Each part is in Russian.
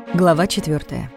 Глава 4.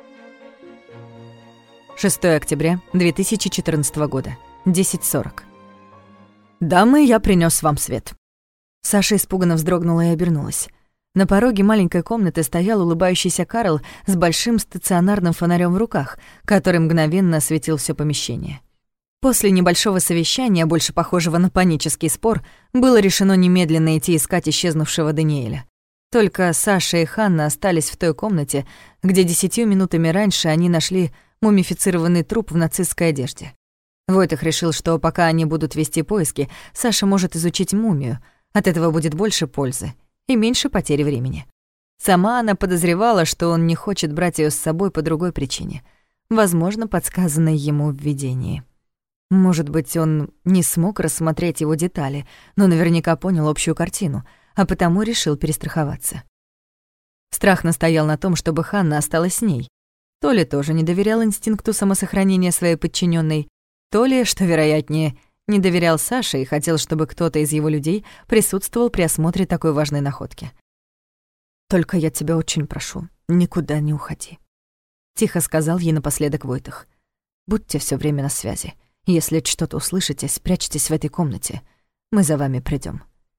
6 октября 2014 года. 10:40. «Дамы, я принёс вам свет». Саша испуганно вздрогнула и обернулась. На пороге маленькой комнаты стоял улыбающийся Карл с большим стационарным фонарем в руках, который мгновенно осветил всё помещение. После небольшого совещания, больше похожего на панический спор, было решено немедленно идти искать исчезнувшего Даниэля. Только Саша и Ханна остались в той комнате, где 10 минутами раньше они нашли мумифицированный труп в нацистской одежде. Войтах решил, что пока они будут вести поиски, Саша может изучить мумию. От этого будет больше пользы и меньше потери времени. Сама она подозревала, что он не хочет брать её с собой по другой причине, возможно, подсказанной ему в видении. Может быть, он не смог рассмотреть его детали, но наверняка понял общую картину, а потому решил перестраховаться. Страх настоял на том, чтобы Ханна осталась с ней. То ли тоже не доверял инстинкту самосохранения своей подчиненной, то ли, что вероятнее, не доверял Саше и хотел, чтобы кто-то из его людей присутствовал при осмотре такой важной находки. «Только я тебя очень прошу, никуда не уходи», — тихо сказал ей напоследок Войтах. «Будьте всё время на связи. Если что-то услышите, спрячьтесь в этой комнате. Мы за вами придём».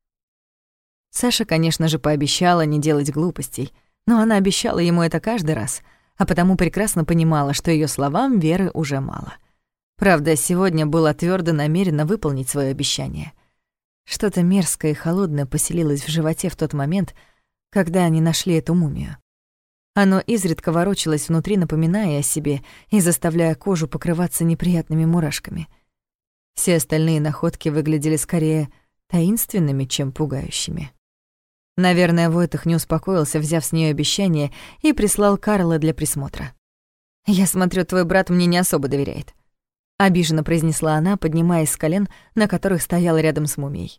Саша, конечно же, пообещала не делать глупостей, но она обещала ему это каждый раз, а потому прекрасно понимала, что её словам веры уже мало. Правда, сегодня была твёрдо намерена выполнить своё обещание. Что-то мерзкое и холодное поселилось в животе в тот момент, когда они нашли эту мумию. Оно изредка ворочалось внутри, напоминая о себе и заставляя кожу покрываться неприятными мурашками. Все остальные находки выглядели скорее таинственными, чем пугающими. Наверное, Войтах не успокоился, взяв с неё обещание, и прислал Карла для присмотра. «Я смотрю, твой брат мне не особо доверяет», — обиженно произнесла она, поднимаясь с колен, на которых стояла рядом с мумией.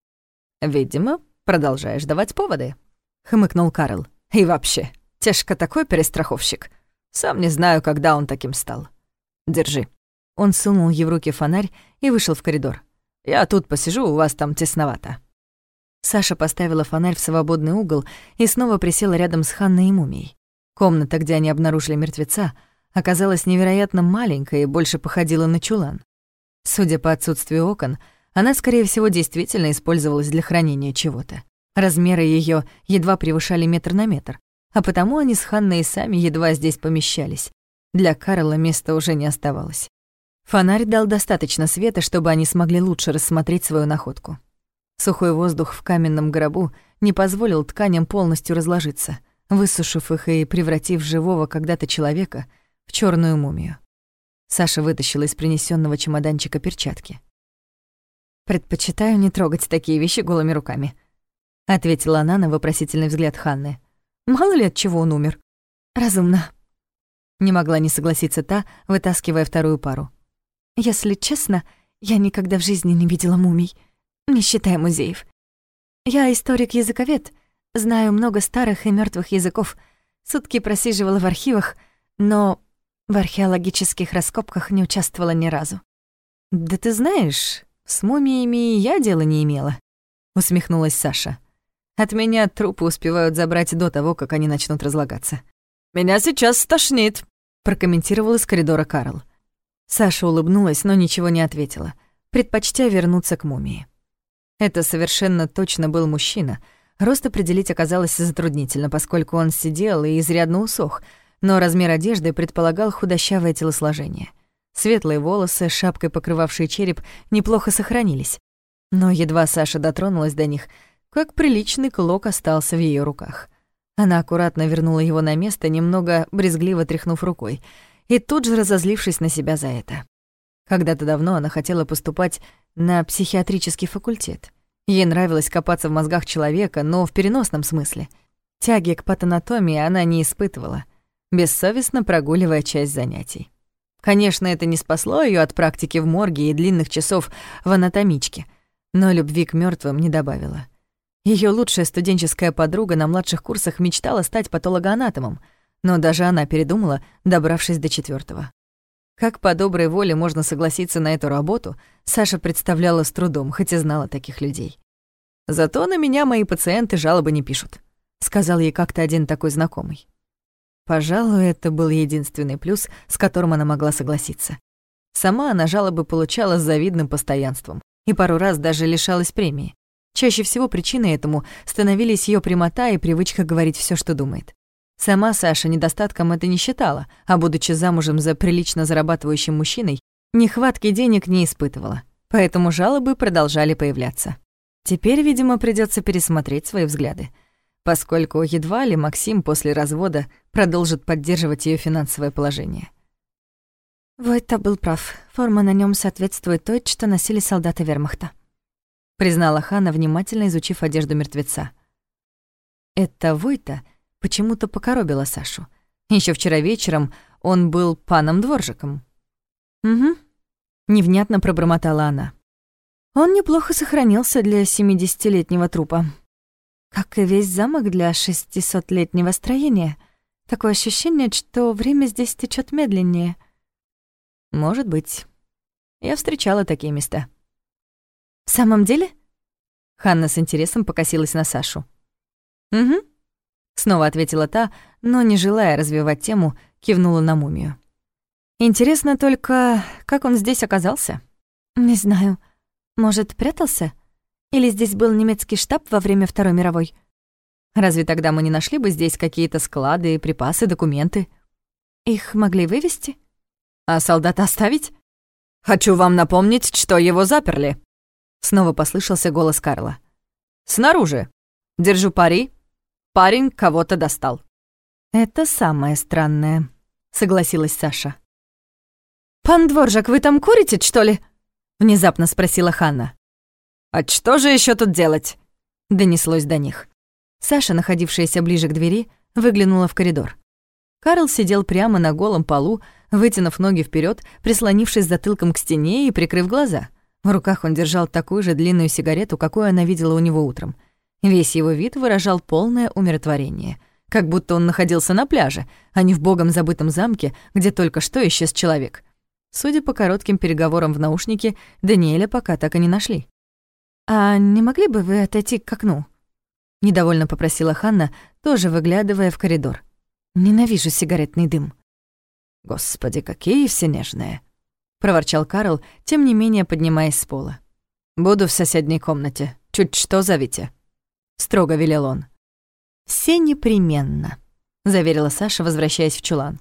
«Видимо, продолжаешь давать поводы», — хмыкнул Карл. «И вообще, Тешка такой перестраховщик. Сам не знаю, когда он таким стал. Держи». Он сунул ей в руки фонарь и вышел в коридор. «Я тут посижу, у вас там тесновато». Саша поставила фонарь в свободный угол и снова присела рядом с Ханной и мумией. Комната, где они обнаружили мертвеца, оказалась невероятно маленькой и больше походила на чулан. Судя по отсутствию окон, она, скорее всего, действительно использовалась для хранения чего-то. Размеры её едва превышали метр на метр, а потому они с Ханной и сами едва здесь помещались. Для Карла места уже не оставалось. Фонарь дал достаточно света, чтобы они смогли лучше рассмотреть свою находку. Сухой воздух в каменном гробу не позволил тканям полностью разложиться, высушив их и превратив живого когда-то человека в чёрную мумию. Саша вытащила из принесённого чемоданчика перчатки. «Предпочитаю не трогать такие вещи голыми руками», — ответила она на вопросительный взгляд Ханны. «Мало ли от чего он умер». «Разумно», — не могла не согласиться та, вытаскивая вторую пару. «Если честно, я никогда в жизни не видела мумий, не считая музеев. Я историк-языковед, знаю много старых и мёртвых языков, сутки просиживала в архивах, но в археологических раскопках не участвовала ни разу». «Да ты знаешь, с мумиями я дела не имела», — усмехнулась Саша. «От меня трупы успевают забрать до того, как они начнут разлагаться». «Меня сейчас стошнит», — прокомментировал из коридора Карл. Саша улыбнулась, но ничего не ответила, предпочтя вернуться к мумии. Это совершенно точно был мужчина. Рост определить оказалось затруднительно, поскольку он сидел и изрядно усох, но размер одежды предполагал худощавое телосложение. Светлые волосы, шапкой покрывавшие череп, неплохо сохранились. Но едва Саша дотронулась до них, как приличный клок остался в её руках. Она аккуратно вернула его на место, немного брезгливо тряхнув рукой, и тут же разозлившись на себя за это. Когда-то давно она хотела поступать на психиатрический факультет. Ей нравилось копаться в мозгах человека, но в переносном смысле. Тяги к патанатомии она не испытывала, бессовестно прогуливая часть занятий. Конечно, это не спасло её от практики в морге и длинных часов в анатомичке, но любви к мёртвым не добавило. Её лучшая студенческая подруга на младших курсах мечтала стать патологоанатомом, но даже она передумала, добравшись до 4-го. Как по доброй воле можно согласиться на эту работу, Саша представляла с трудом, хоть и знала таких людей. «Зато на меня мои пациенты жалобы не пишут», — сказал ей как-то один такой знакомый. Пожалуй, это был единственный плюс, с которым она могла согласиться. Сама она жалобы получала с завидным постоянством и пару раз даже лишалась премии. Чаще всего причиной этому становились её прямота и привычка говорить всё, что думает. Сама Саша недостатком это не считала, а будучи замужем за прилично зарабатывающим мужчиной, нехватки денег не испытывала, поэтому жалобы продолжали появляться. Теперь, видимо, придётся пересмотреть свои взгляды, поскольку едва ли Максим после развода продолжит поддерживать её финансовое положение. Войта был прав. Форма на нём соответствует той, что носили солдаты вермахта, признала Ханна, внимательно изучив одежду мертвеца. Это Войта почему-то покоробила Сашу. Ещё вчера вечером он был паном Дворжиком. «Угу», — невнятно пробормотала она. «Он неплохо сохранился для 70-летнего трупа. Как и весь замок для 600-летнего строения. Такое ощущение, что время здесь течёт медленнее». «Может быть. Я встречала такие места». «В самом деле?» Ханна с интересом покосилась на Сашу. «Угу», — снова ответила та, но, не желая развивать тему, кивнула на мумию. «Интересно только, как он здесь оказался?» «Не знаю. Может, прятался? Или здесь был немецкий штаб во время Второй мировой?» «Разве тогда мы не нашли бы здесь какие-то склады, припасы, документы?» «Их могли вывести?» «А солдата оставить?» «Хочу вам напомнить, что его заперли», — снова послышался голос Карла. «Снаружи. Держу пари. Парень кого-то достал». «Это самое странное», — согласилась Саша. «Пан Дворжак, вы там курите, что ли?» — внезапно спросила Ханна. «А что же еще тут делать?» — донеслось до них. Саша, находившаяся ближе к двери, выглянула в коридор. Карл сидел прямо на голом полу, вытянув ноги вперед, прислонившись затылком к стене и прикрыв глаза. В руках он держал такую же длинную сигарету, какую она видела у него утром. Весь его вид выражал полное умиротворение, как будто он находился на пляже, а не в богом забытом замке, где только что исчез человек. Судя по коротким переговорам в наушнике, Даниэля пока так и не нашли. «А не могли бы вы отойти к окну?» — недовольно попросила Ханна, тоже выглядывая в коридор. «Ненавижу сигаретный дым». «Господи, какие все нежные!» — проворчал Карл, тем не менее поднимаясь с пола. «Буду в соседней комнате. Чуть что зовите», — строго велел он. «Все непременно», — заверила Саша, возвращаясь в чулан.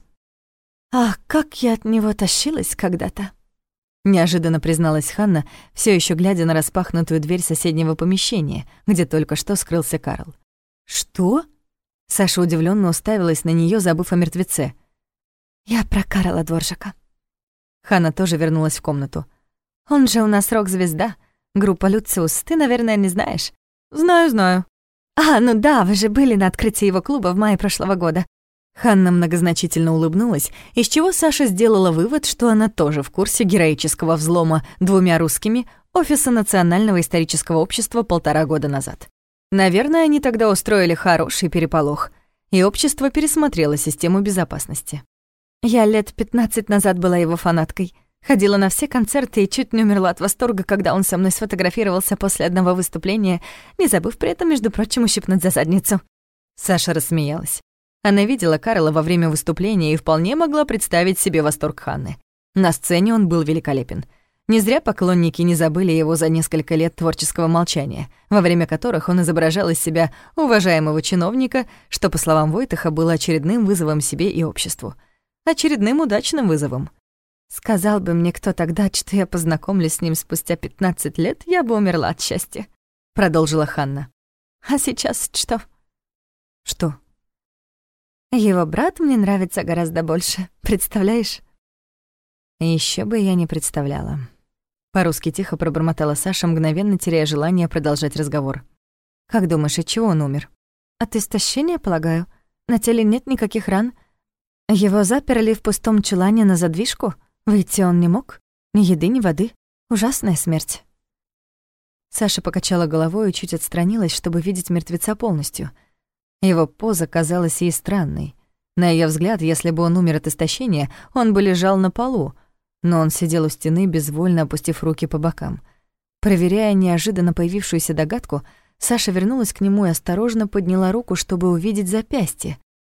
«Ах, как я от него тащилась когда-то!» Неожиданно призналась Ханна, все еще глядя на распахнутую дверь соседнего помещения, где только что скрылся Карл. «Что?» Саша удивленно уставилась на нее, забыв о мертвеце. «Я про Карла Дворжака». Ханна тоже вернулась в комнату. «Он же у нас рок-звезда. Группа «Люциус». Ты, наверное, не знаешь?» «Знаю». «А, ну да, вы же были на открытии его клуба в мае прошлого года». Ханна многозначительно улыбнулась, из чего Саша сделала вывод, что она тоже в курсе героического взлома 2 русскими Офиса Национального исторического общества 1,5 года назад. Наверное, они тогда устроили хороший переполох, и общество пересмотрело систему безопасности. Я лет 15 назад была его фанаткой. Ходила на все концерты и чуть не умерла от восторга, когда он со мной сфотографировался после одного выступления, не забыв при этом, между прочим, ущипнуть за задницу. Саша рассмеялась. Она видела Карла во время выступления и вполне могла представить себе восторг Ханны. На сцене он был великолепен. Не зря поклонники не забыли его за несколько лет творческого молчания, во время которых он изображал из себя уважаемого чиновника, что, по словам Войтаха, было очередным вызовом себе и обществу. Очередным удачным вызовом. «Сказал бы мне кто тогда, что я познакомлюсь с ним спустя 15 лет, я бы умерла от счастья», — продолжила Ханна. «А сейчас что?» «Что?» «Его брат мне нравится гораздо больше, представляешь?» Еще бы я не представляла. По-русски тихо пробормотала Саша, мгновенно теряя желание продолжать разговор. «Как думаешь, от чего он умер?» «От истощения, полагаю. На теле нет никаких ран. Его заперли в пустом чулане на задвижку. Выйти он не мог. Ни еды, ни воды. Ужасная смерть». Саша покачала головой и чуть отстранилась, чтобы видеть мертвеца полностью. Его поза казалась ей странной. На её взгляд, если бы он умер от истощения, он бы лежал на полу, но он сидел у стены, безвольно опустив руки по бокам. Проверяя неожиданно появившуюся догадку, Саша вернулась к нему и осторожно подняла руку, чтобы увидеть запястье.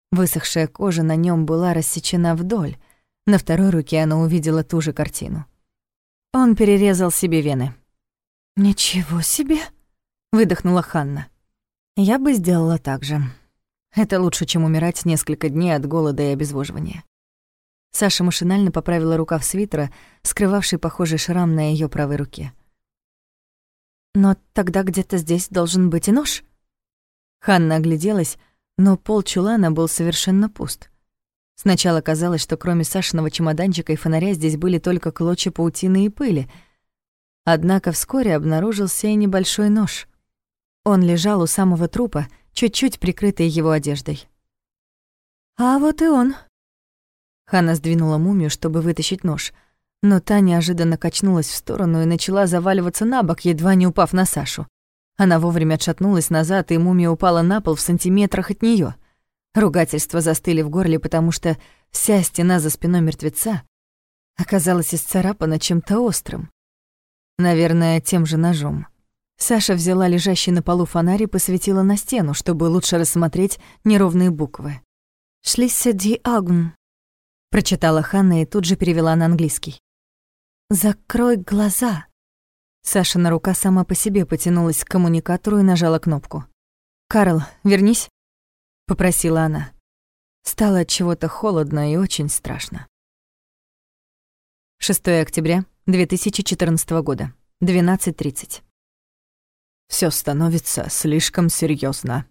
Высохшая кожа на нем была рассечена вдоль. На второй руке она увидела ту же картину. Он перерезал себе вены. «Ничего себе!» — выдохнула Ханна. «Я бы сделала так же. Это лучше, чем умирать несколько дней от голода и обезвоживания». Саша машинально поправила рукав свитера, скрывавший похожий шрам на её правой руке. «Но тогда где-то здесь должен быть и нож». Ханна огляделась, но пол чулана был совершенно пуст. Сначала казалось, что кроме Сашиного чемоданчика и фонаря здесь были только клочья паутины и пыли. Однако вскоре обнаружился и небольшой нож. Он лежал у самого трупа, чуть-чуть прикрытый его одеждой. «А вот и он». Ханна сдвинула мумию, чтобы вытащить нож, но та неожиданно качнулась в сторону и начала заваливаться на бок, едва не упав на Сашу. Она вовремя отшатнулась назад, и мумия упала на пол в сантиметрах от неё. Ругательства застыли в горле, потому что вся стена за спиной мертвеца оказалась исцарапана чем-то острым. Наверное, тем же ножом. Саша взяла лежащий на полу фонарь и посветила на стену, чтобы лучше рассмотреть неровные буквы. «Schließe die Augen», — прочитала Ханна и тут же перевела на английский. «Закрой глаза». Сашина рука сама по себе потянулась к коммуникатору и нажала кнопку. «Карл, вернись», — попросила она. Стало от чего-то холодно и очень страшно. 6 октября 2014 года, 12:30. Всё становится слишком серьёзно.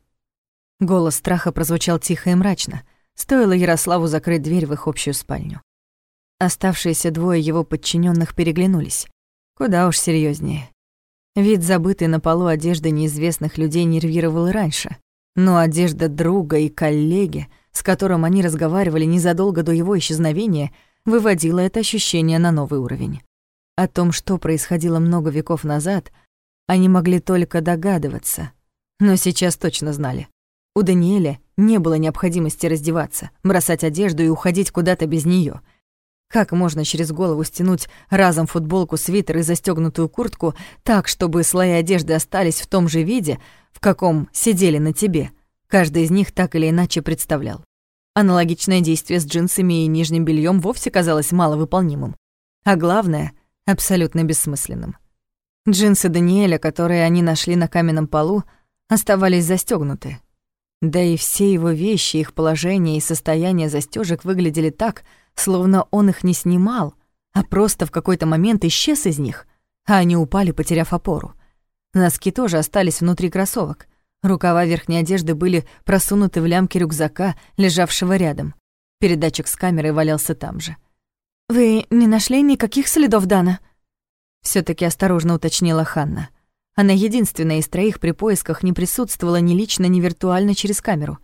Голос страха прозвучал тихо и мрачно. Стоило Ярославу закрыть дверь в их общую спальню. Оставшиеся двое его подчиненных переглянулись. Куда уж серьезнее. Вид забытой на полу одежды неизвестных людей нервировал и раньше. Но одежда друга и коллеги, с которым они разговаривали незадолго до его исчезновения, выводила это ощущение на новый уровень. О том, что происходило много веков назад, они могли только догадываться. Но сейчас точно знали. У Даниэля не было необходимости раздеваться, бросать одежду и уходить куда-то без неё. Как можно через голову стянуть разом футболку, свитер и застёгнутую куртку так, чтобы слои одежды остались в том же виде, в каком сидели на тебе? Каждый из них так или иначе представлял. Аналогичное действие с джинсами и нижним бельём вовсе казалось маловыполнимым. А главное — абсолютно бессмысленным. Джинсы Даниэля, которые они нашли на каменном полу, оставались застёгнуты. Да и все его вещи, их положение и состояние застёжек выглядели так, словно он их не снимал, а просто в какой-то момент исчез из них, а они упали, потеряв опору. Носки тоже остались внутри кроссовок. Рукава верхней одежды были просунуты в лямки рюкзака, лежавшего рядом. Передатчик с камерой валялся там же. «Вы не нашли никаких следов Дана?» Всё-таки осторожно уточнила Ханна. Она единственная из троих при поисках не присутствовала ни лично, ни виртуально через камеру.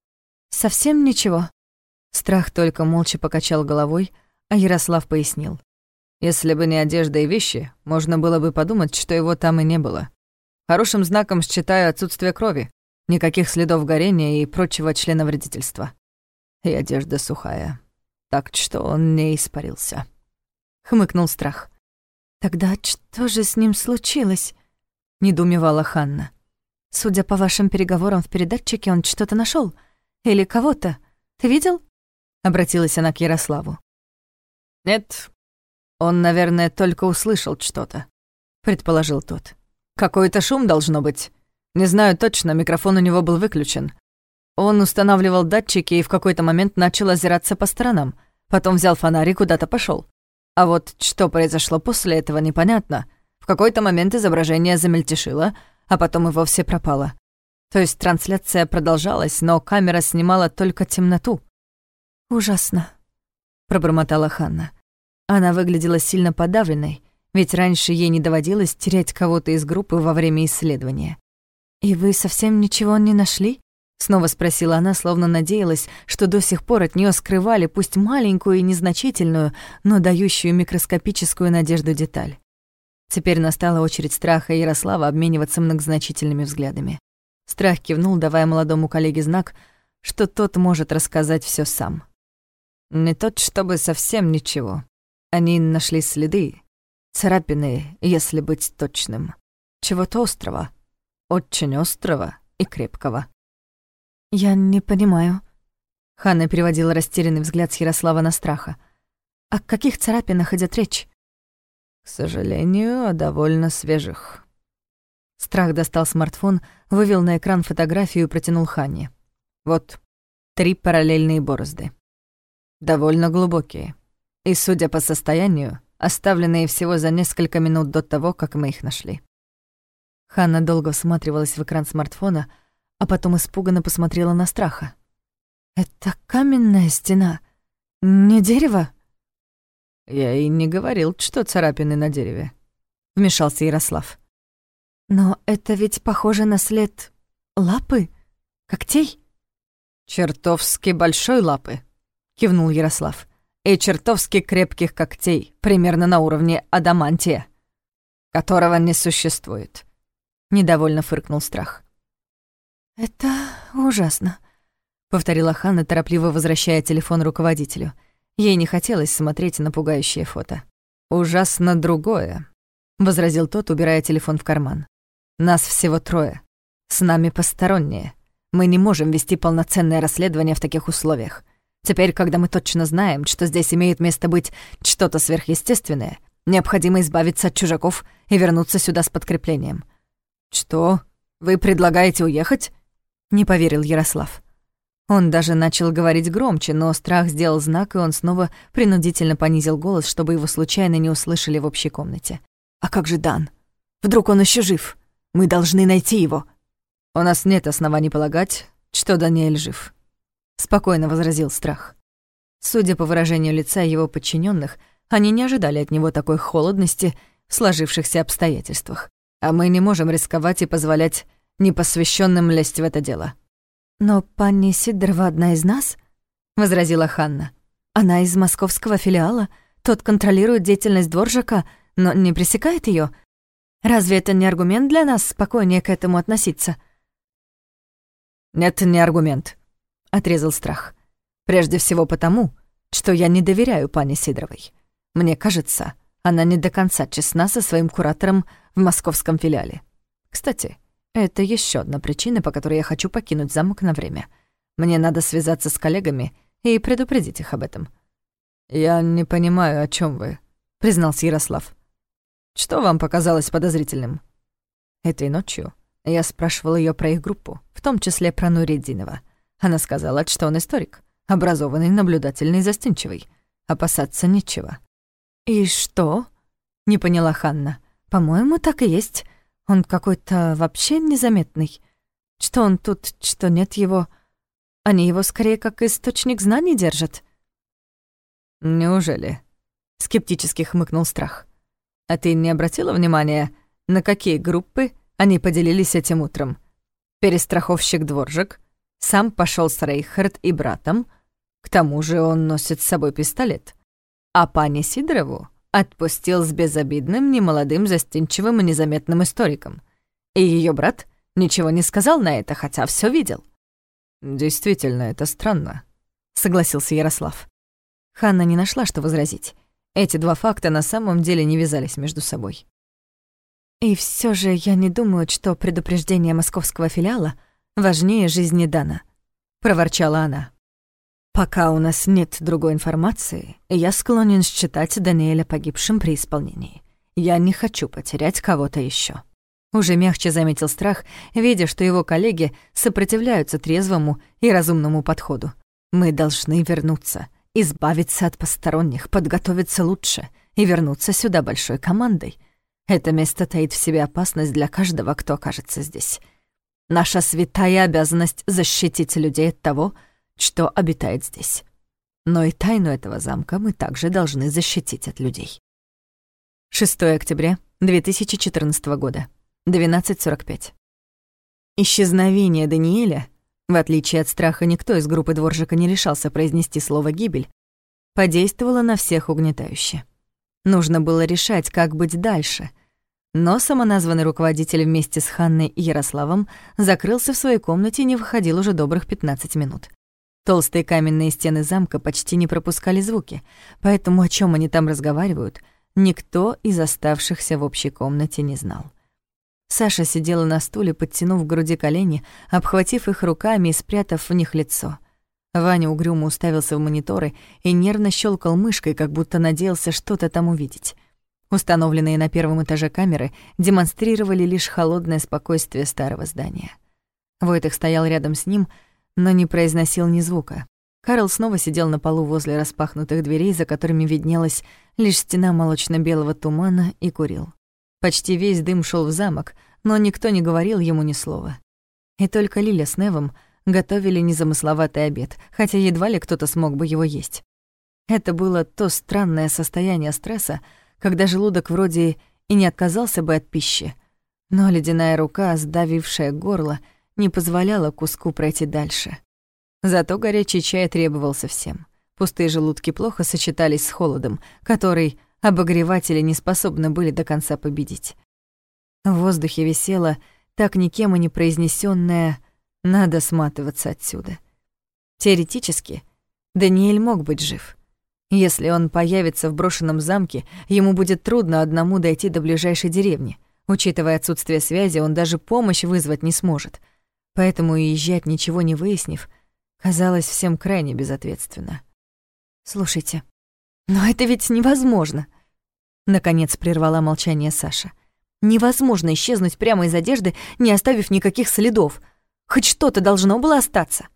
«Совсем ничего?» Страх только молча покачал головой, а Ярослав пояснил. Если бы не одежда и вещи, можно было бы подумать, что его там и не было. Хорошим знаком считаю отсутствие крови, никаких следов горения и прочего членовредительства. И одежда сухая, так что он не испарился. Хмыкнул Страх. «Тогда что же с ним случилось?» — недоумевала Ханна. «Судя по вашим переговорам в передатчике, он что-то нашёл. Или кого-то. Ты видел?» — обратилась она к Ярославу. «Нет, он, наверное, только услышал что-то», — предположил тот. «Какой-то шум должно быть. Не знаю точно, микрофон у него был выключен. Он устанавливал датчики и в какой-то момент начал озираться по сторонам. Потом взял фонарь и куда-то пошёл. А вот что произошло после этого, непонятно. В какой-то момент изображение замельтешило, а потом и вовсе пропало. То есть трансляция продолжалась, но камера снимала только темноту». «Ужасно», — пробормотала Ханна. Она выглядела сильно подавленной, ведь раньше ей не доводилось терять кого-то из группы во время исследования. «И вы совсем ничего не нашли?» — снова спросила она, словно надеялась, что до сих пор от неё скрывали пусть маленькую и незначительную, но дающую микроскопическую надежду деталь. Теперь настала очередь Страха и Ярослава обмениваться многозначительными взглядами. Страх кивнул, давая молодому коллеге знак, что тот может рассказать всё сам. Не тот, чтобы совсем ничего. Они нашли следы, царапины, если быть точным. Чего-то острого, очень острого и крепкого. «Я не понимаю». Ханна переводила растерянный взгляд с Ярослава на Страха. О каких царапинах идет речь? К сожалению, о довольно свежих. Страх достал смартфон, вывел на экран фотографию и протянул Ханне. Вот 3 параллельные борозды. Довольно глубокие. И, судя по состоянию, оставленные всего за несколько минут до того, как мы их нашли. Ханна долго всматривалась в экран смартфона, а потом испуганно посмотрела на Страха. «Это каменная стена, не дерево?» «Я и не говорил, что царапины на дереве», — вмешался Ярослав. «Но это ведь похоже на след лапы, когтей?» «Чертовски большой лапы», — кивнул Ярослав. «И чертовски крепких когтей, примерно на уровне адамантия, которого не существует». Недовольно фыркнул Страх. «Это ужасно», — повторила Ханна, торопливо возвращая телефон руководителю. Ей не хотелось смотреть на пугающее фото. «Ужасно другое», — возразил тот, убирая телефон в карман. «Нас всего 3. С нами посторонние. Мы не можем вести полноценное расследование в таких условиях. Теперь, когда мы точно знаем, что здесь имеет место быть что-то сверхъестественное, необходимо избавиться от чужаков и вернуться сюда с подкреплением». «Что? Вы предлагаете уехать?» — не поверил Ярослав. Он даже начал говорить громче, но Страх сделал знак, и он снова принудительно понизил голос, чтобы его случайно не услышали в общей комнате. «А как же Дан? Вдруг он еще жив? Мы должны найти его». «У нас нет оснований полагать, что Даниэль жив», — спокойно возразил Страх. Судя по выражению лица его подчиненных, они не ожидали от него такой холодности в сложившихся обстоятельствах. «А мы не можем рисковать и позволять непосвященным лезть в это дело». «Но пани Сидорова одна из нас?» — возразила Ханна. «Она из московского филиала. Тот контролирует деятельность Дворжака, но не пресекает ее. Разве это не аргумент для нас спокойнее к этому относиться?» «Нет, не аргумент», — отрезал Страх. «Прежде всего потому, что я не доверяю пане Сидоровой. Мне кажется, она не до конца честна со своим куратором в московском филиале. Кстати, это еще одна причина, по которой я хочу покинуть замок на время. Мне надо связаться с коллегами и предупредить их об этом». «Я не понимаю, о чем вы», — признался Ярослав. «Что вам показалось подозрительным?» «Этой ночью я спрашивал ее про их группу, в том числе про Нуриддинова. Она сказала, что он историк, образованный, наблюдательный, застенчивый. Опасаться нечего». «И что?» — не поняла Ханна. «По-моему, так и есть. Он какой-то вообще незаметный. Что он тут, что нет его. Они его скорее как источник знаний держат». «Неужели?» — скептически хмыкнул Страх. «А ты не обратила внимания, на какие группы они поделились этим утром? Перестраховщик Дворжак сам пошел с Рейхард и братом, к тому же он носит с собой пистолет. А пани Сидорову отпустил с безобидным, немолодым, застенчивым и незаметным историком. И ее брат ничего не сказал на это, хотя все видел». «Действительно, это странно», — согласился Ярослав. Ханна не нашла, что возразить. Эти два факта на самом деле не вязались между собой. «И все же я не думаю, что предупреждение московского филиала важнее жизни Дана», — проворчала она. «Пока у нас нет другой информации, я склонен считать Даниэля погибшим при исполнении. Я не хочу потерять кого-то еще. Уже мягче заметил Страх, видя, что его коллеги сопротивляются трезвому и разумному подходу. «Мы должны вернуться, избавиться от посторонних, подготовиться лучше и вернуться сюда большой командой. Это место таит в себе опасность для каждого, кто окажется здесь. Наша святая обязанность — защитить людей от того, что обитает здесь. Но и тайну этого замка мы также должны защитить от людей». 6 октября 2014 года, 12:45. Исчезновение Даниэля, в отличие от Страха, никто из группы Дворжака не решался произнести слово «гибель», подействовало на всех угнетающе. Нужно было решать, как быть дальше. Но самоназванный руководитель вместе с Ханной и Ярославом закрылся в своей комнате и не выходил уже добрых 15 минут. Толстые каменные стены замка почти не пропускали звуки, поэтому о чем они там разговаривают, никто из оставшихся в общей комнате не знал. Саша сидела на стуле, подтянув к груди колени, обхватив их руками и спрятав в них лицо. Ваня угрюмо уставился в мониторы и нервно щелкал мышкой, как будто надеялся что-то там увидеть. Установленные на первом этаже камеры демонстрировали лишь холодное спокойствие старого здания. Войтых стоял рядом с ним, но не произносил ни звука. Карл снова сидел на полу возле распахнутых дверей, за которыми виднелась лишь стена молочно-белого тумана, и курил. Почти весь дым шел в замок, но никто не говорил ему ни слова. И только Лиля с Невом готовили незамысловатый обед, хотя едва ли кто-то смог бы его есть. Это было то странное состояние стресса, когда желудок вроде и не отказался бы от пищи, но ледяная рука, сдавившая горло, не позволяла куску пройти дальше. Зато горячий чай требовался всем. Пустые желудки плохо сочетались с холодом, который обогреватели не способны были до конца победить. В воздухе висело так никем и не произнесённое «надо сматываться отсюда». Теоретически, Даниэль мог быть жив. Если он появится в брошенном замке, ему будет трудно одному дойти до ближайшей деревни. Учитывая отсутствие связи, он даже помощь вызвать не сможет. Поэтому уезжать, ничего не выяснив, казалось всем крайне безответственно. «Слушайте, но это ведь невозможно!» Наконец прервала молчание Саша. «Невозможно исчезнуть прямо из одежды, не оставив никаких следов. Хоть что-то должно было остаться».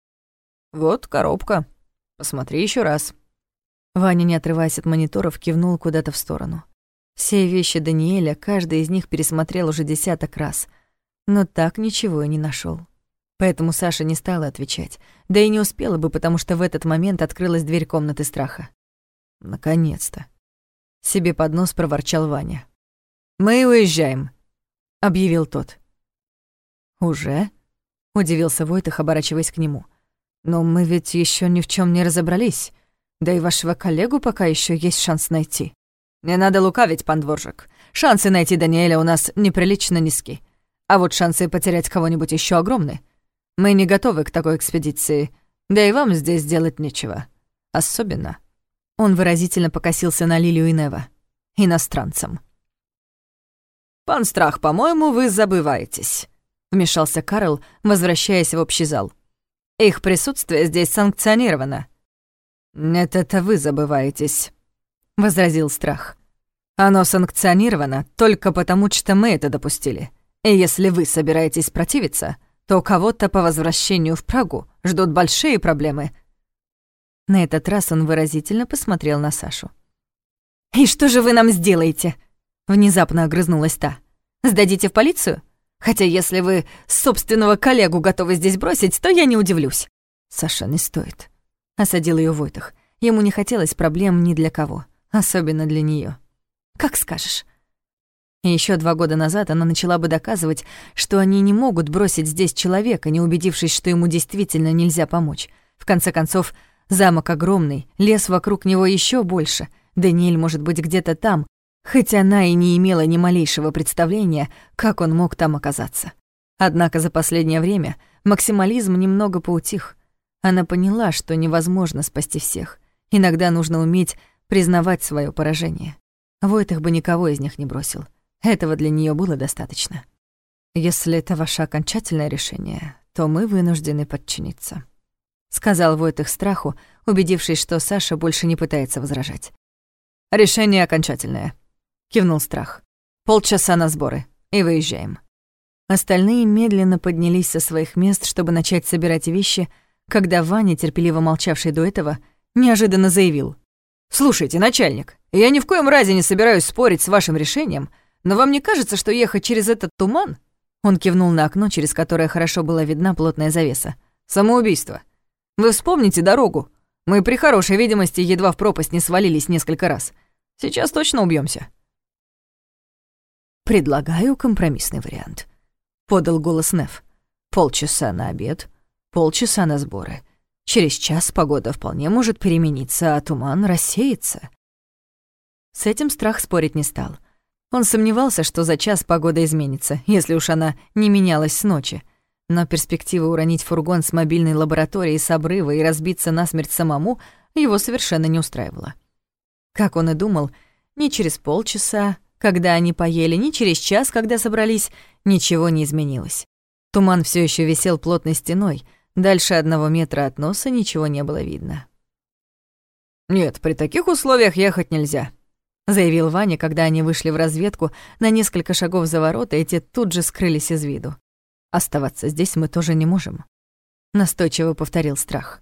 «Вот коробка. Посмотри еще раз». Ваня, не отрываясь от мониторов, кивнул куда-то в сторону. Все вещи Даниэля каждый из них пересмотрел уже десяток раз, но так ничего и не нашёл. Поэтому Саша не стала отвечать, да и не успела бы, потому что в этот момент открылась дверь комнаты страха. «Наконец-то!» — себе под нос проворчал Ваня. «Мы уезжаем», — объявил тот. «Уже?» — удивился Войтых, оборачиваясь к нему. «Но мы ведь ещё ни в чём не разобрались. Да и вашего коллегу пока ещё есть шанс найти». «Не надо лукавить, пан Дворжак. Шансы найти Даниэля у нас неприлично низки. А вот шансы потерять кого-нибудь ещё огромны. Мы не готовы к такой экспедиции, да и вам здесь делать нечего. Особенно...» Он выразительно покосился на Лилию и Нева. «Иностранцам». «Пан Страх, по-моему, вы забываетесь», — вмешался Карл, возвращаясь в общий зал. «Их присутствие здесь санкционировано». «Нет, это вы забываетесь», — возразил Страх. «Оно санкционировано только потому, что мы это допустили. И если вы собираетесь противиться, то кого-то по возвращению в Прагу ждут большие проблемы». На этот раз он выразительно посмотрел на Сашу. «И что же вы нам сделаете?» — внезапно огрызнулась та. «Сдадите в полицию? Хотя если вы собственного коллегу готовы здесь бросить, то я не удивлюсь». «Саша, не стоит», — осадил её Войтых. Ему не хотелось проблем ни для кого, особенно для неё. «Как скажешь». И ещё 2 года назад она начала бы доказывать, что они не могут бросить здесь человека, не убедившись, что ему действительно нельзя помочь. В конце концов, замок огромный, лес вокруг него ещё больше. Даниэль может быть где-то там, хоть она и не имела ни малейшего представления, как он мог там оказаться. Однако за последнее время максимализм немного поутих. Она поняла, что невозможно спасти всех. Иногда нужно уметь признавать своё поражение. Войтых бы никого из них не бросил. Этого для неё было достаточно. «Если это ваше окончательное решение, то мы вынуждены подчиниться», — сказал Войтых Страху, убедившись, что Саша больше не пытается возражать. «Решение окончательное», — кивнул Страх. «Полчаса на сборы, и выезжаем». Остальные медленно поднялись со своих мест, чтобы начать собирать вещи, когда Ваня, терпеливо молчавший до этого, неожиданно заявил. «Слушайте, начальник, я ни в коем разе не собираюсь спорить с вашим решением, но вам не кажется, что ехать через этот туман...» Он кивнул на окно, через которое хорошо была видна плотная завеса. «Самоубийство. Вы вспомните дорогу. Мы при хорошей видимости едва в пропасть не свалились несколько раз. Сейчас точно убьёмся». «Предлагаю компромиссный вариант», — подал голос Нев. «Полчаса на обед, полчаса на сборы. Через час погода вполне может перемениться, а туман рассеется». С этим Страх спорить не стал. Он сомневался, что за час погода изменится, если уж она не менялась с ночи. Но перспектива уронить фургон с мобильной лабораторией с обрыва и разбиться насмерть самому его совершенно не устраивала. Как он и думал, ни через полчаса, когда они поели, ни через час, когда собрались, ничего не изменилось. Туман всё ещё висел плотной стеной, Дальше 1 метра от носа ничего не было видно. «Нет, при таких условиях ехать нельзя», — заявил Ваня, когда они вышли в разведку на несколько шагов за ворота, и те тут же скрылись из виду. «Оставаться здесь мы тоже не можем», — настойчиво повторил Страх.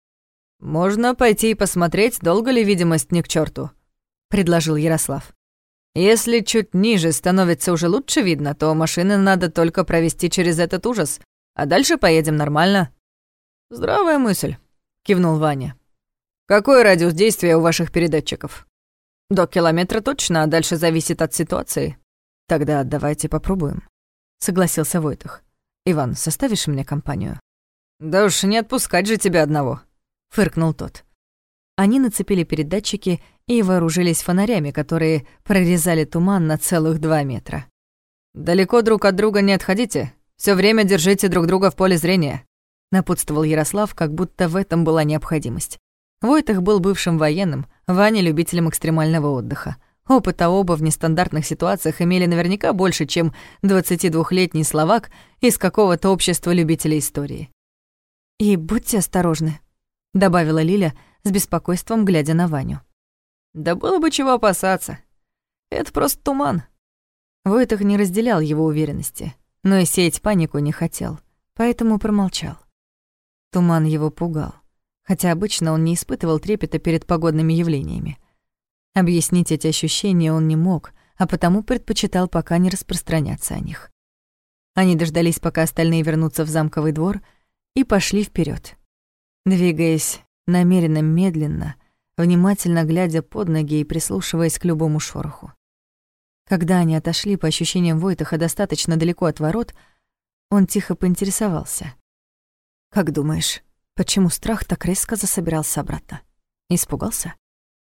«Можно пойти и посмотреть, долго ли видимость не к чёрту», — предложил Ярослав. «Если чуть ниже становится уже лучше видно, то машины надо только провести через этот ужас, а дальше поедем нормально». «Здравая мысль», — кивнул Ваня. «Какой радиус действия у ваших передатчиков?» «До километра точно, а дальше зависит от ситуации». «Тогда давайте попробуем», — согласился Войтых. «Иван, составишь мне компанию?» «Да уж не отпускать же тебя одного», — фыркнул тот. Они нацепили передатчики и вооружились фонарями, которые прорезали туман на целых 2 метра. «Далеко друг от друга не отходите. Всё время держите друг друга в поле зрения», — напутствовал Ярослав, как будто в этом была необходимость. Войтых был бывшим военным, Ваня — любителем экстремального отдыха. Опыта оба в нестандартных ситуациях имели наверняка больше, чем 22-летний словак из какого-то общества любителей истории. «И будьте осторожны», — добавила Лиля с беспокойством, глядя на Ваню. «Да было бы чего опасаться. Это просто туман». Войтых не разделял его уверенности, но и сеять панику не хотел, поэтому промолчал. Туман его пугал, хотя обычно он не испытывал трепета перед погодными явлениями. Объяснить эти ощущения он не мог, а потому предпочитал пока не распространяться о них. Они дождались, пока остальные вернутся в замковый двор, и пошли вперед, двигаясь намеренно медленно, внимательно глядя под ноги и прислушиваясь к любому шороху. Когда они отошли, по ощущениям Войтыха, достаточно далеко от ворот, он тихо поинтересовался. «Как думаешь, почему Страх так резко засобирался обратно? Испугался?»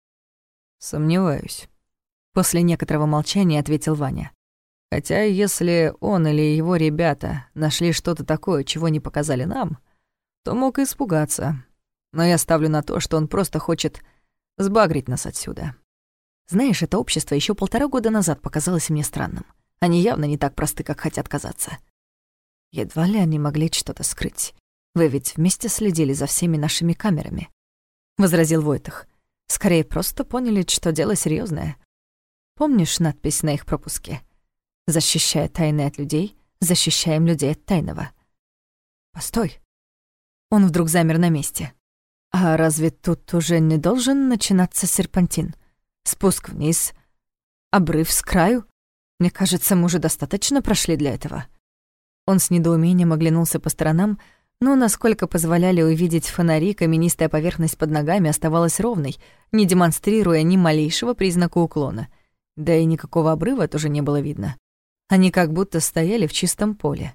«Сомневаюсь», — после некоторого молчания ответил Ваня. «Хотя если он или его ребята нашли что-то такое, чего не показали нам, то мог и испугаться. Но я ставлю на то, что он просто хочет сбагрить нас отсюда». «Знаешь, это общество еще 1,5 года назад показалось мне странным. Они явно не так просты, как хотят казаться. Едва ли они могли что-то скрыть. Вы ведь вместе следили за всеми нашими камерами», — возразил Войтых. «Скорее, просто поняли, что дело серьезное. Помнишь надпись на их пропуске? «Защищая тайны от людей, защищаем людей от тайного». Постой». Он вдруг замер на месте. «А разве тут уже не должен начинаться серпантин? Спуск вниз, обрыв с краю? Мне кажется, мы уже достаточно прошли для этого». Он с недоумением оглянулся по сторонам, но, насколько позволяли увидеть фонари, каменистая поверхность под ногами оставалась ровной, не демонстрируя ни малейшего признака уклона. Да и никакого обрыва тоже не было видно. Они как будто стояли в чистом поле.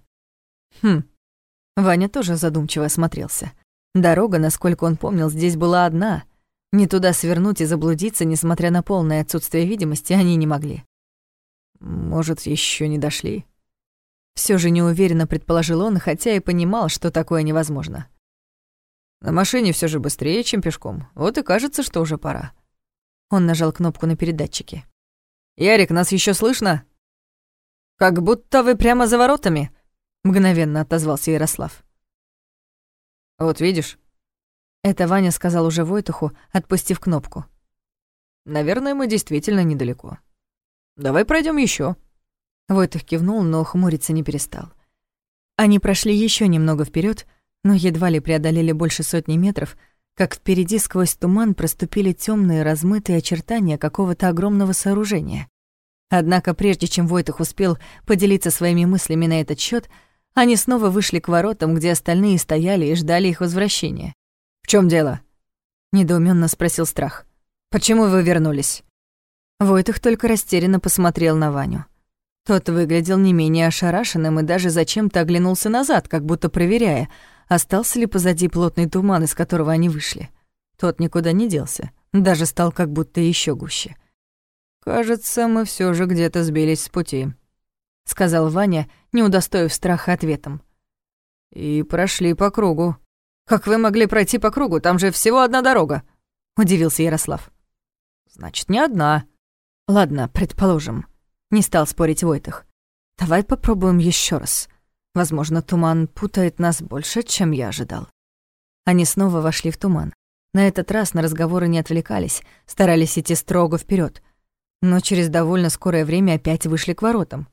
Ваня тоже задумчиво осмотрелся. Дорога, насколько он помнил, здесь была одна. Не туда свернуть и заблудиться, несмотря на полное отсутствие видимости, они не могли. «Может, еще не дошли?» Всё же неуверенно предположил он, хотя и понимал, что такое невозможно. «На машине всё же быстрее, чем пешком. Вот и кажется, что уже пора». Он нажал кнопку на передатчике. «Ярик, нас ещё слышно?» «Как будто вы прямо за воротами», — мгновенно отозвался Ярослав. «Вот видишь?» Это Ваня сказал уже Войтуху, отпустив кнопку. «Наверное, мы действительно недалеко. Давай пройдём ещё». Войтых кивнул, но хмуриться не перестал. Они прошли ещё немного вперёд, но едва ли преодолели больше 100 метров, как впереди сквозь туман проступили тёмные размытые очертания какого-то огромного сооружения. Однако прежде чем Войтых успел поделиться своими мыслями на этот счёт, они снова вышли к воротам, где остальные стояли и ждали их возвращения. «В чём дело?» — недоумённо спросил Страх. «Почему вы вернулись?» Войтых только растерянно посмотрел на Ваню. Тот выглядел не менее ошарашенным и даже зачем-то оглянулся назад, как будто проверяя, остался ли позади плотный туман, из которого они вышли. Тот никуда не делся, даже стал как будто ещё гуще. «Кажется, мы всё же где-то сбились с пути», — сказал Ваня, не удостоив Страха ответом. «И прошли по кругу». «Как вы могли пройти по кругу? Там же всего одна дорога», — удивился Ярослав. «Значит, не одна». «Ладно, предположим». Не стал спорить Войтых. «Давай попробуем ещё раз. Возможно, туман путает нас больше, чем я ожидал. Они снова вошли в туман. На этот раз на разговоры не отвлекались, старались идти строго вперед, но через довольно скорое время опять вышли к воротам.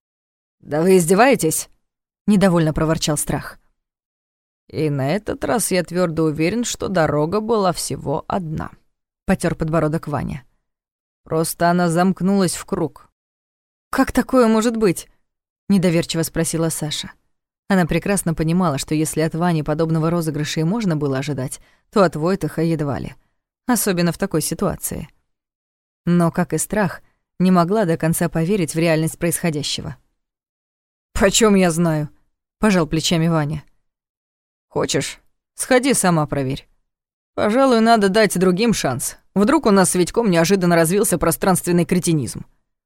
«Да вы издеваетесь?» — недовольно проворчал Страх. «И на этот раз я твердо уверен, что дорога была всего одна», — потер подбородок Ваня. «Просто она замкнулась в круг». «Как такое может быть?» — недоверчиво спросила Саша. Она прекрасно понимала, что если от Вани подобного розыгрыша и можно было ожидать, то от Войтаха едва ли. Особенно в такой ситуации. Но, как и Страх, не могла до конца поверить в реальность происходящего. «Почём я знаю?» — пожал плечами Ваня. «Хочешь, сходи сама проверь. Пожалуй, надо дать другим шанс. Вдруг у нас с Витьком неожиданно развился пространственный кретинизм».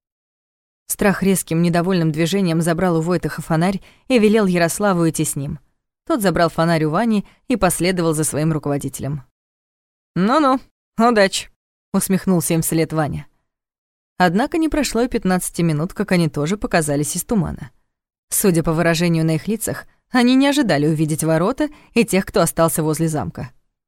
Страх резким недовольным движением забрал у Войтаха фонарь и велел Ярославу идти с ним. Тот забрал фонарь у Вани и последовал за своим руководителем. «Ну-ну, удачи», — усмехнулся им вслед Ваня. Однако не прошло и 15 минут, как они тоже показались из тумана. Судя по выражению на их лицах, они не ожидали увидеть ворота и тех, кто остался возле замка.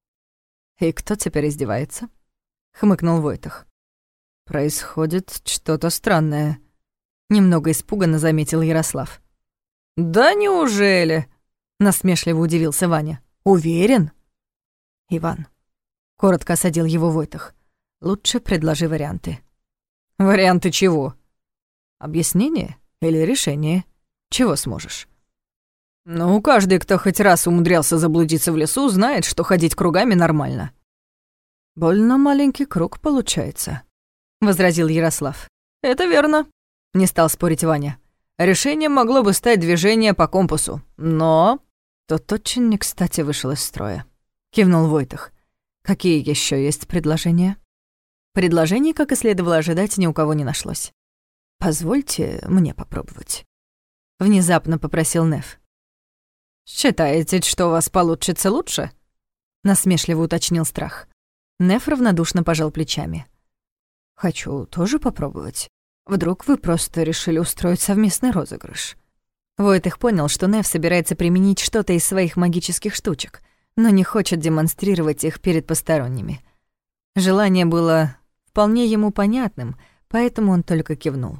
«И кто теперь издевается?» — хмыкнул Войтах. «Происходит что-то странное», — немного испуганно заметил Ярослав. «Да неужели?» — насмешливо удивился Ваня. «Уверен?» «Иван», — коротко осадил его Войтах, — «лучше предложи варианты». «Варианты чего?» «Объяснение или решение? Чего сможешь?» «Ну, каждый, кто хоть раз умудрялся заблудиться в лесу, знает, что ходить кругами нормально». «Больно маленький круг получается», — возразил Ярослав. «Это верно», — не стал спорить Ваня. «Решением могло бы стать движение по компасу, но...» «Тот очень не кстати вышел из строя», — кивнул Войтах. «Какие еще есть предложения?» Предложений, как и следовало ожидать, ни у кого не нашлось. «Позвольте мне попробовать», — внезапно попросил Неф. «Считаете, что у вас получится лучше?» — насмешливо уточнил Страх. Неф равнодушно пожал плечами. «Хочу тоже попробовать. Вдруг вы просто решили устроить совместный розыгрыш?» Войтах понял, что Неф собирается применить что-то из своих магических штучек, но не хочет демонстрировать их перед посторонними. Желание было вполне ему понятным, поэтому он только кивнул.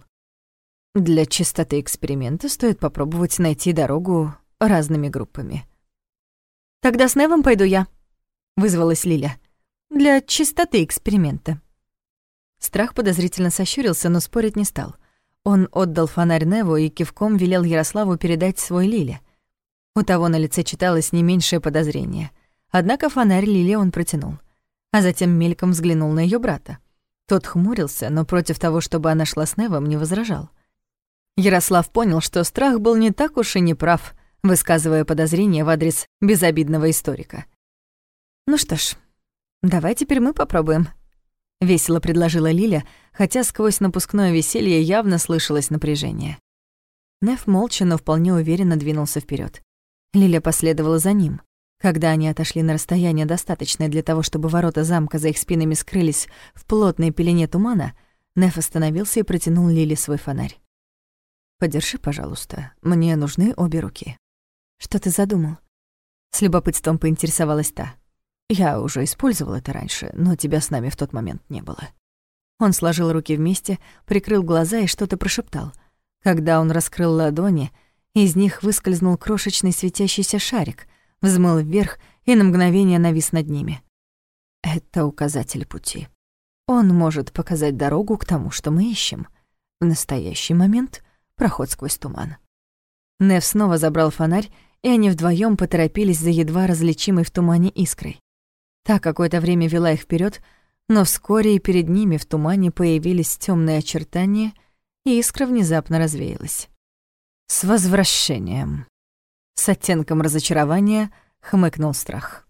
Для чистоты эксперимента стоит попробовать найти дорогу разными группами. «Тогда с Невом пойду я», — вызвалась Лиля. «Для чистоты эксперимента». Страх подозрительно сощурился, но спорить не стал. Он отдал фонарь Неву и кивком велел Ярославу передать свой Лиле. У того на лице читалось не меньшее подозрение. Однако фонарь Лиле он протянул, а затем мельком взглянул на ее брата. Тот хмурился, но против того, чтобы она шла с Невом, не возражал. Ярослав понял, что Страх был не так уж и не прав, высказывая подозрения в адрес безобидного историка. «Ну что ж, давай теперь мы попробуем», — весело предложила Лиля, хотя сквозь напускное веселье явно слышалось напряжение. Неф молча, но вполне уверенно двинулся вперед. Лиля последовала за ним. Когда они отошли на расстояние, достаточное для того, чтобы ворота замка за их спинами скрылись в плотной пелене тумана, Неф остановился и протянул Лиле свой фонарь. «Подержи, пожалуйста, мне нужны обе руки». «Что ты задумал?» С любопытством поинтересовалась та. «Я уже использовал это раньше, но тебя с нами в тот момент не было». Он сложил руки вместе, прикрыл глаза и что-то прошептал. Когда он раскрыл ладони, из них выскользнул крошечный светящийся шарик, взмыл вверх и на мгновение навис над ними. «Это указатель пути. Он может показать дорогу к тому, что мы ищем. В настоящий момент — проход сквозь туман». Неф снова забрал фонарь, и они вдвоем поторопились за едва различимой в тумане искрой. Та какое-то время вела их вперед, но вскоре и перед ними в тумане появились темные очертания, и искра внезапно развеялась. «С возвращением!» С оттенком разочарования хмыкнул Страх.